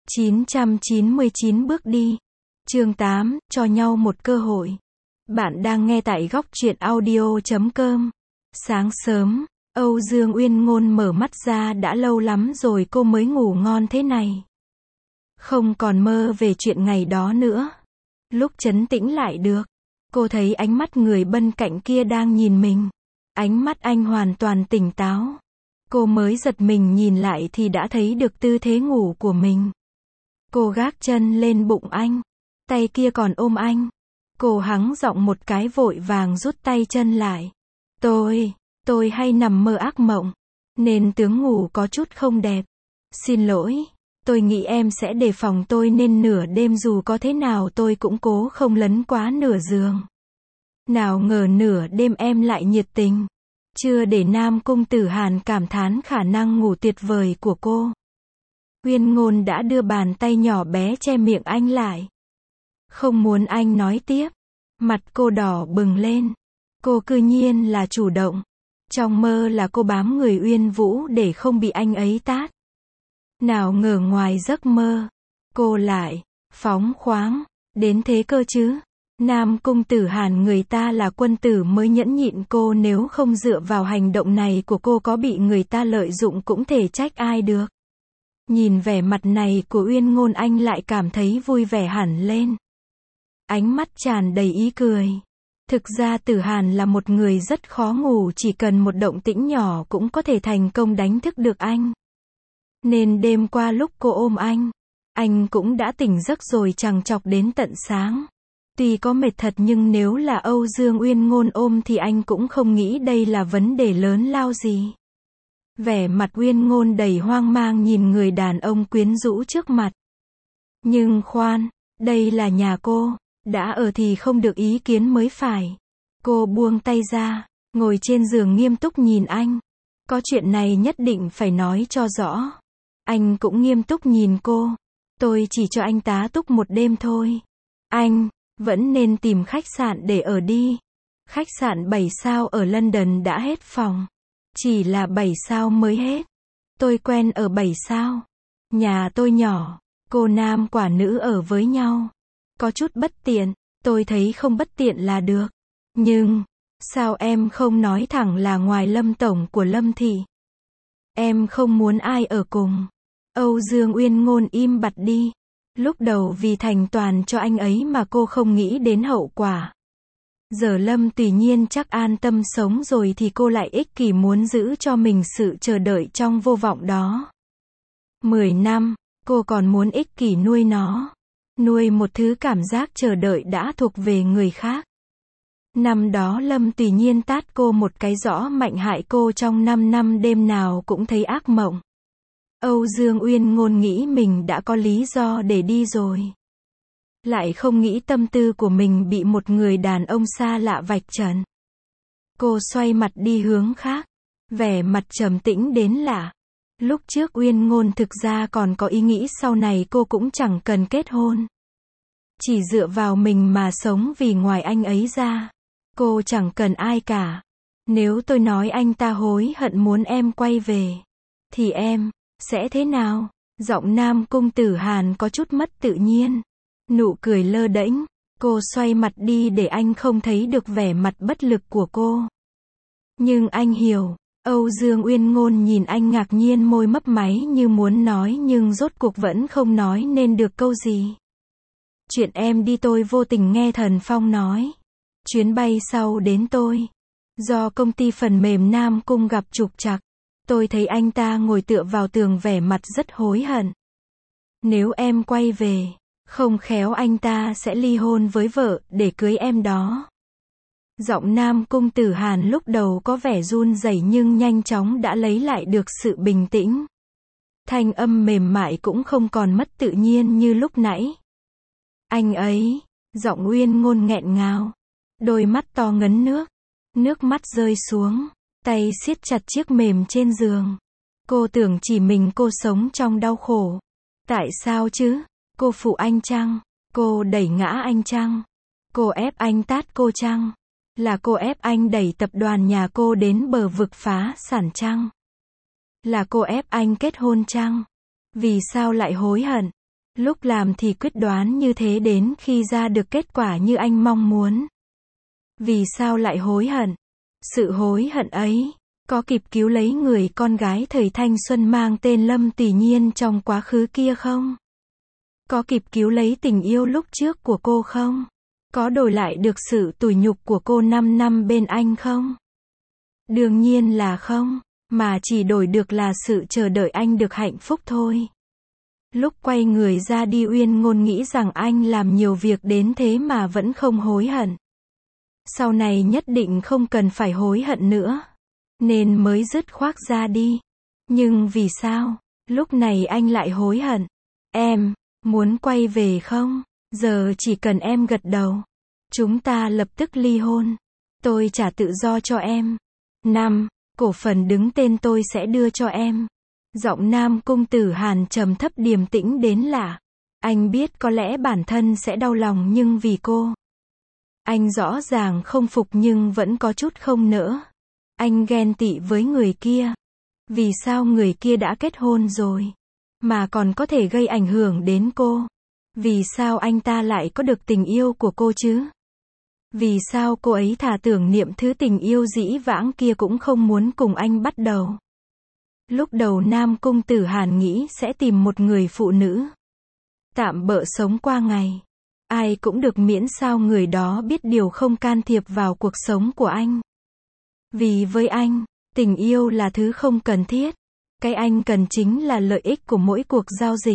999 bước đi. Chương 8, cho nhau một cơ hội. Bạn đang nghe tại góc truyện audio.com. Sáng sớm, Âu Dương Uyên Ngôn mở mắt ra, đã lâu lắm rồi cô mới ngủ ngon thế này. Không còn mơ về chuyện ngày đó nữa. Lúc trấn tĩnh lại được, cô thấy ánh mắt người bên cạnh kia đang nhìn mình. Ánh mắt anh hoàn toàn tỉnh táo. Cô mới giật mình nhìn lại thì đã thấy được tư thế ngủ của mình. Cô gác chân lên bụng anh, tay kia còn ôm anh. Cô hắng giọng một cái vội vàng rút tay chân lại. Tôi hay nằm mơ ác mộng, nên tướng ngủ có chút không đẹp. Xin lỗi, tôi nghĩ em sẽ đề phòng tôi nên nửa đêm dù có thế nào tôi cũng cố không lấn quá nửa giường. Nào ngờ nửa đêm em lại nhiệt tình. Chưa để Nam Cung Tử Hàn cảm thán khả năng ngủ tuyệt vời của cô, Uyên Ngôn đã đưa bàn tay nhỏ bé che miệng anh lại. Không muốn anh nói tiếp. Mặt cô đỏ bừng lên. Cô cư nhiên là chủ động. Trong mơ là cô bám người Uyên Vũ để không bị anh ấy tát. Nào ngờ ngoài giấc mơ, cô lại phóng khoáng đến thế cơ chứ. Nam Cung Tử Hàn người ta là quân tử mới nhẫn nhịn cô, nếu không dựa vào hành động này của cô có bị người ta lợi dụng cũng thể trách ai được. Nhìn vẻ mặt này của Uyên Ngôn anh lại cảm thấy vui vẻ hẳn lên. Ánh mắt tràn đầy ý cười. Thực ra Tử Hàn là một người rất khó ngủ, chỉ cần một động tĩnh nhỏ cũng có thể thành công đánh thức được anh. Nên đêm qua lúc cô ôm anh cũng đã tỉnh giấc rồi chằng chọc đến tận sáng. Tuy có mệt thật nhưng nếu là Âu Dương Uyên Ngôn ôm thì anh cũng không nghĩ đây là vấn đề lớn lao gì. Vẻ mặt Uyên Ngôn đầy hoang mang nhìn người đàn ông quyến rũ trước mặt. Nhưng khoan, đây là nhà cô, đã ở thì không được ý kiến mới phải. Cô buông tay ra, ngồi trên giường nghiêm túc nhìn anh. Có chuyện này nhất định phải nói cho rõ. Anh cũng nghiêm túc nhìn cô. Tôi chỉ cho anh tá túc một đêm thôi. Anh vẫn nên tìm khách sạn để ở đi. Khách sạn 7 sao ở London đã hết phòng. Chỉ là 7 sao mới hết. Tôi quen ở 7 sao. Nhà tôi nhỏ, cô nam quả nữ ở với nhau. Có chút bất tiện, tôi thấy không bất tiện là được. Nhưng, sao em không nói thẳng là ngoài Lâm tổng của Lâm thị? Em không muốn ai ở cùng. Âu Dương Uyên Ngôn im bặt đi. Lúc đầu vì thành toàn cho anh ấy mà cô không nghĩ đến hậu quả. Giờ Lâm tùy nhiên chắc an tâm sống rồi thì cô lại ích kỷ muốn giữ cho mình sự chờ đợi trong vô vọng đó. 10 năm, cô còn muốn ích kỷ nuôi nó. Nuôi một thứ cảm giác chờ đợi đã thuộc về người khác. Năm đó Lâm tùy nhiên tát cô một cái rõ mạnh hại cô trong 5 năm đêm nào cũng thấy ác mộng. Âu Dương Uyên Ngôn nghĩ mình đã có lý do để đi rồi. Lại không nghĩ tâm tư của mình bị một người đàn ông xa lạ vạch trần. Cô xoay mặt đi hướng khác. Vẻ mặt trầm tĩnh đến lạ. Lúc trước Uyên Ngôn thực ra còn có ý nghĩ sau này cô cũng chẳng cần kết hôn. Chỉ dựa vào mình mà sống vì ngoài anh ấy ra, cô chẳng cần ai cả. Nếu tôi nói anh ta hối hận muốn em quay về, thì em sẽ thế nào? Giọng Nam Cung Tử Hàn có chút mất tự nhiên. Nụ cười lơ đễnh. Cô xoay mặt đi để anh không thấy được vẻ mặt bất lực của cô. Nhưng anh hiểu. Âu Dương Uyên Ngôn nhìn anh ngạc nhiên, môi mấp máy như muốn nói nhưng rốt cuộc vẫn không nói nên được câu gì. Chuyện em đi tôi vô tình nghe Thần Phong nói. Chuyến bay sau đến tôi. Do công ty phần mềm Nam Cung gặp trục trặc. Tôi thấy anh ta ngồi tựa vào tường vẻ mặt rất hối hận. Nếu em quay về, không khéo anh ta sẽ ly hôn với vợ để cưới em đó. Giọng Nam Cung Tử Hàn lúc đầu có vẻ run rẩy nhưng nhanh chóng đã lấy lại được sự bình tĩnh. Thanh âm mềm mại cũng không còn mất tự nhiên như lúc nãy. Anh ấy, giọng Uyên Ngôn nghẹn ngào. Đôi mắt to ngấn nước. Nước mắt rơi xuống. Tay siết chặt chiếc mềm trên giường. Cô tưởng chỉ mình cô sống trong đau khổ. Tại sao chứ? Cô phụ anh chăng? Cô đẩy ngã anh chăng? Cô ép anh tát cô chăng? Là cô ép anh đẩy tập đoàn nhà cô đến bờ vực phá sản chăng? Là cô ép anh kết hôn chăng? Vì sao lại hối hận? Lúc làm thì quyết đoán như thế đến khi ra được kết quả như anh mong muốn. Vì sao lại hối hận? Sự hối hận ấy có kịp cứu lấy người con gái thời thanh xuân mang tên Lâm Tùy Nhiên trong quá khứ kia không? Có kịp cứu lấy tình yêu lúc trước của cô không? Có đổi lại được sự tủi nhục của cô 5 năm bên anh không? Đương nhiên là không, mà chỉ đổi được là sự chờ đợi anh được hạnh phúc thôi. Lúc quay người ra đi Uyên Ngôn nghĩ rằng anh làm nhiều việc đến thế mà vẫn không hối hận. Sau này nhất định không cần phải hối hận nữa, nên mới dứt khoát ra đi. Nhưng vì sao, lúc này anh lại hối hận? Em, muốn quay về không? Giờ chỉ cần em gật đầu, chúng ta lập tức ly hôn. Tôi trả tự do cho em. 5. Cổ phần đứng tên tôi sẽ đưa cho em. Giọng Nam Cung Tử Hàn trầm thấp điềm tĩnh đến lạ. Anh biết có lẽ bản thân sẽ đau lòng nhưng vì cô. Anh rõ ràng không phục nhưng vẫn có chút không nỡ. Anh ghen tị với người kia. Vì sao người kia đã kết hôn rồi, mà còn có thể gây ảnh hưởng đến cô? Vì sao anh ta lại có được tình yêu của cô chứ? Vì sao cô ấy thà tưởng niệm thứ tình yêu dĩ vãng kia cũng không muốn cùng anh bắt đầu? Lúc đầu Nam Cung Tử Hàn nghĩ sẽ tìm một người phụ nữ tạm bợ sống qua ngày. Ai cũng được miễn sao người đó biết điều không can thiệp vào cuộc sống của anh. Vì với anh, tình yêu là thứ không cần thiết. Cái anh cần chính là lợi ích của mỗi cuộc giao dịch.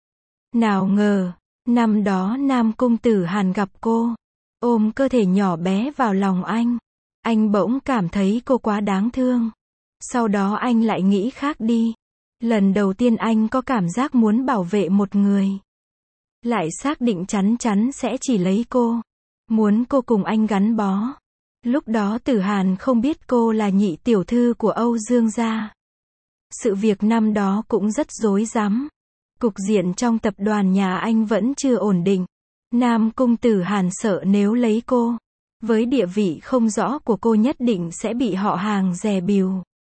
Nào ngờ, năm đó Nam Cung Tử Hàn gặp cô, ôm cơ thể nhỏ bé vào lòng anh. Anh bỗng cảm thấy cô quá đáng thương. Sau đó anh lại nghĩ khác đi. Lần đầu tiên anh có cảm giác muốn bảo vệ một người. Lại xác định chắn chắn sẽ chỉ lấy cô. Muốn cô cùng anh gắn bó. Lúc đó Tử Hàn không biết cô là nhị tiểu thư của Âu Dương gia. Sự việc năm đó cũng rất rối rắm. Cục diện trong tập đoàn nhà anh vẫn chưa ổn định. Nam Cung Tử Hàn sợ nếu lấy cô, với địa vị không rõ của cô nhất định sẽ bị họ hàng dè bỉu.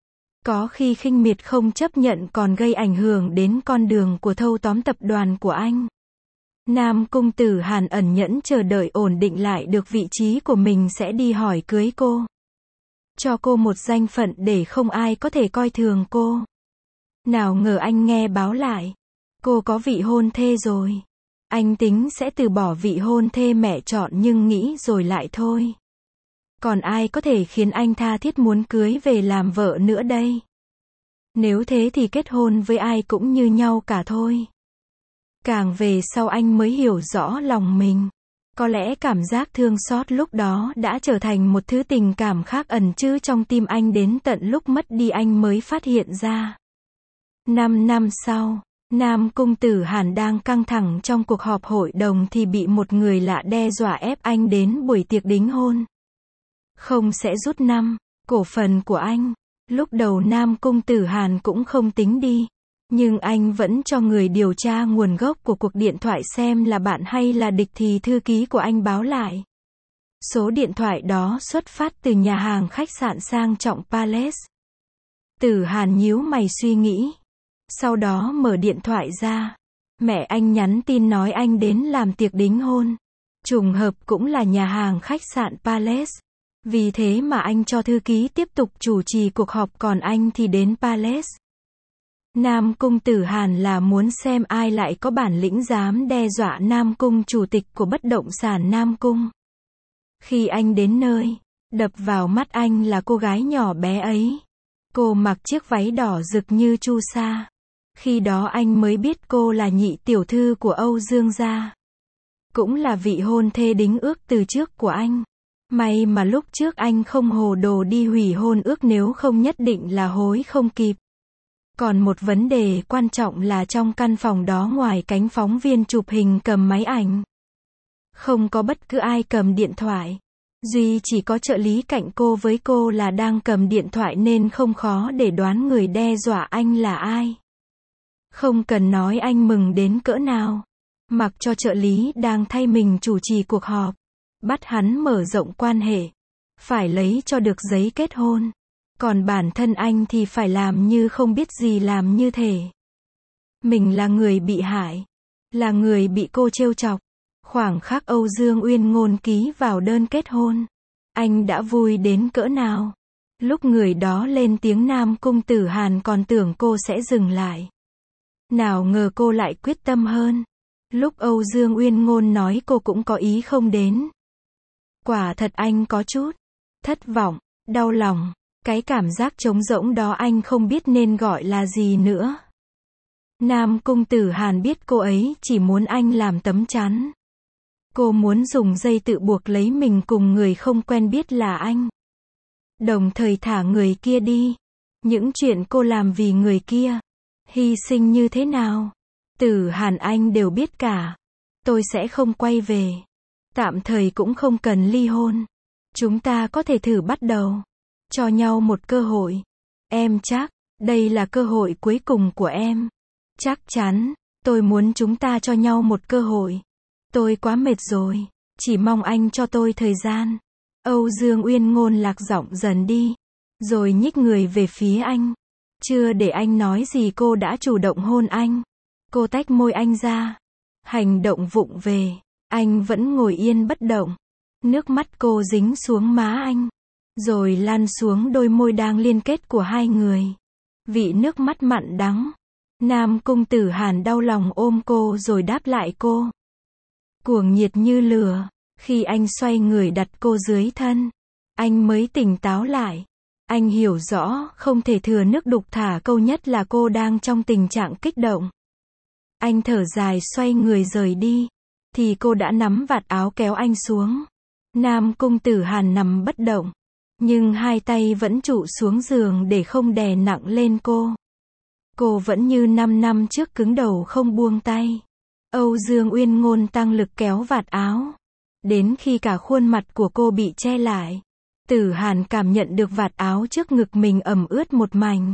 Có khi khinh miệt không chấp nhận còn gây ảnh hưởng đến con đường của thâu tóm tập đoàn của anh. Nam Cung Tử Hàn ẩn nhẫn chờ đợi ổn định lại được vị trí của mình sẽ đi hỏi cưới cô. Cho cô một danh phận để không ai có thể coi thường cô. Nào ngờ anh nghe báo lại, cô có vị hôn thê rồi. Anh tính sẽ từ bỏ vị hôn thê mẹ chọn nhưng nghĩ rồi lại thôi. Còn ai có thể khiến anh tha thiết muốn cưới về làm vợ nữa đây? Nếu thế thì kết hôn với ai cũng như nhau cả thôi. Càng về sau anh mới hiểu rõ lòng mình. Có lẽ cảm giác thương xót lúc đó đã trở thành một thứ tình cảm khác ẩn chứa trong tim anh đến tận lúc mất đi anh mới phát hiện ra. 5 năm sau, Nam Cung Tử Hàn đang căng thẳng trong cuộc họp hội đồng thì bị một người lạ đe dọa ép anh đến buổi tiệc đính hôn. Không sẽ rút cổ phần của anh. Lúc đầu Nam Cung Tử Hàn cũng không tính đi. Nhưng anh vẫn cho người điều tra nguồn gốc của cuộc điện thoại xem là bạn hay là địch thì thư ký của anh báo lại. Số điện thoại đó xuất phát từ nhà hàng khách sạn sang trọng Palace. Tử Hàn nhíu mày suy nghĩ. Sau đó mở điện thoại ra. Mẹ anh nhắn tin nói anh đến làm tiệc đính hôn. Trùng hợp cũng là nhà hàng khách sạn Palace. Vì thế mà anh cho thư ký tiếp tục chủ trì cuộc họp còn anh thì đến Palace. Nam Cung Tử Hàn là muốn xem ai lại có bản lĩnh dám đe dọa Nam Cung chủ tịch của bất động sản Nam Cung. Khi anh đến nơi, đập vào mắt anh là cô gái nhỏ bé ấy. Cô mặc chiếc váy đỏ rực như chu sa. Khi đó anh mới biết cô là nhị tiểu thư của Âu Dương gia. Cũng là vị hôn thê đính ước từ trước của anh. May mà lúc trước anh không hồ đồ đi hủy hôn ước nếu không nhất định là hối không kịp. Còn một vấn đề quan trọng là trong căn phòng đó ngoài cánh phóng viên chụp hình cầm máy ảnh, không có bất cứ ai cầm điện thoại. Duy chỉ có trợ lý cạnh cô với cô là đang cầm điện thoại nên không khó để đoán người đe dọa anh là ai. Không cần nói anh mừng đến cỡ nào. Mặc cho trợ lý đang thay mình chủ trì cuộc họp. Bắt hắn mở rộng quan hệ. Phải lấy cho được giấy kết hôn. Còn bản thân anh thì phải làm như không biết gì làm như thể mình là người bị hại. là người bị cô trêu chọc. Khoảng khắc Âu Dương Uyên Ngôn ký vào đơn kết hôn, anh đã vui đến cỡ nào. Lúc người đó lên tiếng Nam Cung Tử Hàn còn tưởng cô sẽ dừng lại. Nào ngờ cô lại quyết tâm hơn. Lúc Âu Dương Uyên Ngôn nói cô cũng có ý không đến. Quả thật anh có chút thất vọng, đau lòng. Cái cảm giác trống rỗng đó anh không biết nên gọi là gì nữa. Nam Cung Tử Hàn biết cô ấy chỉ muốn anh làm tấm chắn. Cô muốn dùng dây tự buộc lấy mình cùng người không quen biết là anh. Đồng thời thả người kia đi. Những chuyện cô làm vì người kia, hy sinh như thế nào, Tử Hàn anh đều biết cả. Tôi sẽ không quay về. Tạm thời cũng không cần ly hôn. Chúng ta có thể thử bắt đầu. Cho nhau một cơ hội. Em chắc, đây là cơ hội cuối cùng của em. Chắc chắn, tôi muốn chúng ta cho nhau một cơ hội. Tôi quá mệt rồi. Chỉ mong anh cho tôi thời gian. Âu Dương Uyên Ngôn lạc giọng dần đi. Rồi nhích người về phía anh. Chưa để anh nói gì cô đã chủ động hôn anh. Cô tách môi anh ra. Hành động vụng về. Anh vẫn ngồi yên bất động. Nước mắt cô dính xuống má anh. Rồi lan xuống đôi môi đang liên kết của hai người. Vị nước mắt mặn đắng. Nam Cung Tử Hàn đau lòng ôm cô rồi đáp lại cô. Cuồng nhiệt như lửa. Khi anh xoay người đặt cô dưới thân, anh mới tỉnh táo lại. Anh hiểu rõ không thể thừa nước đục thả câu, nhất là cô đang trong tình trạng kích động. Anh thở dài xoay người rời đi. Thì cô đã nắm vạt áo kéo anh xuống. Nam Cung Tử Hàn nằm bất động. Nhưng hai tay vẫn trụ xuống giường để không đè nặng lên cô. Cô vẫn như 5 năm trước cứng đầu không buông tay. Âu Dương Uyên Ngôn tăng lực kéo vạt áo. Đến khi cả khuôn mặt của cô bị che lại. Tử Hàn cảm nhận được vạt áo trước ngực mình ẩm ướt một mảnh.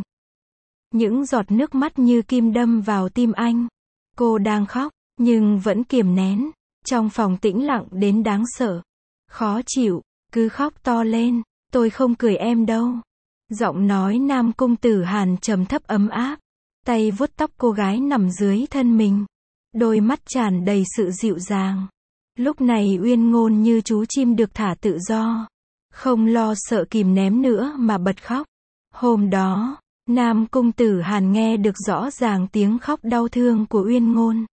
Những giọt nước mắt như kim đâm vào tim anh. Cô đang khóc, nhưng vẫn kiềm nén. Trong phòng tĩnh lặng đến đáng sợ. Khó chịu, cứ khóc to lên. Tôi không cười em đâu. Giọng nói Nam Cung Tử Hàn trầm thấp ấm áp. Tay vuốt tóc cô gái nằm dưới thân mình. Đôi mắt tràn đầy sự dịu dàng. Lúc này Uyên Ngôn như chú chim được thả tự do. Không lo sợ kìm nén nữa mà bật khóc. Hôm đó, Nam Cung Tử Hàn nghe được rõ ràng tiếng khóc đau thương của Uyên Ngôn.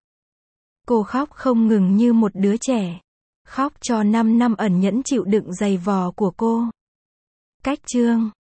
Cô khóc không ngừng như một đứa trẻ. Khóc cho 5 năm ẩn nhẫn chịu đựng dày vò của cô. Cách chương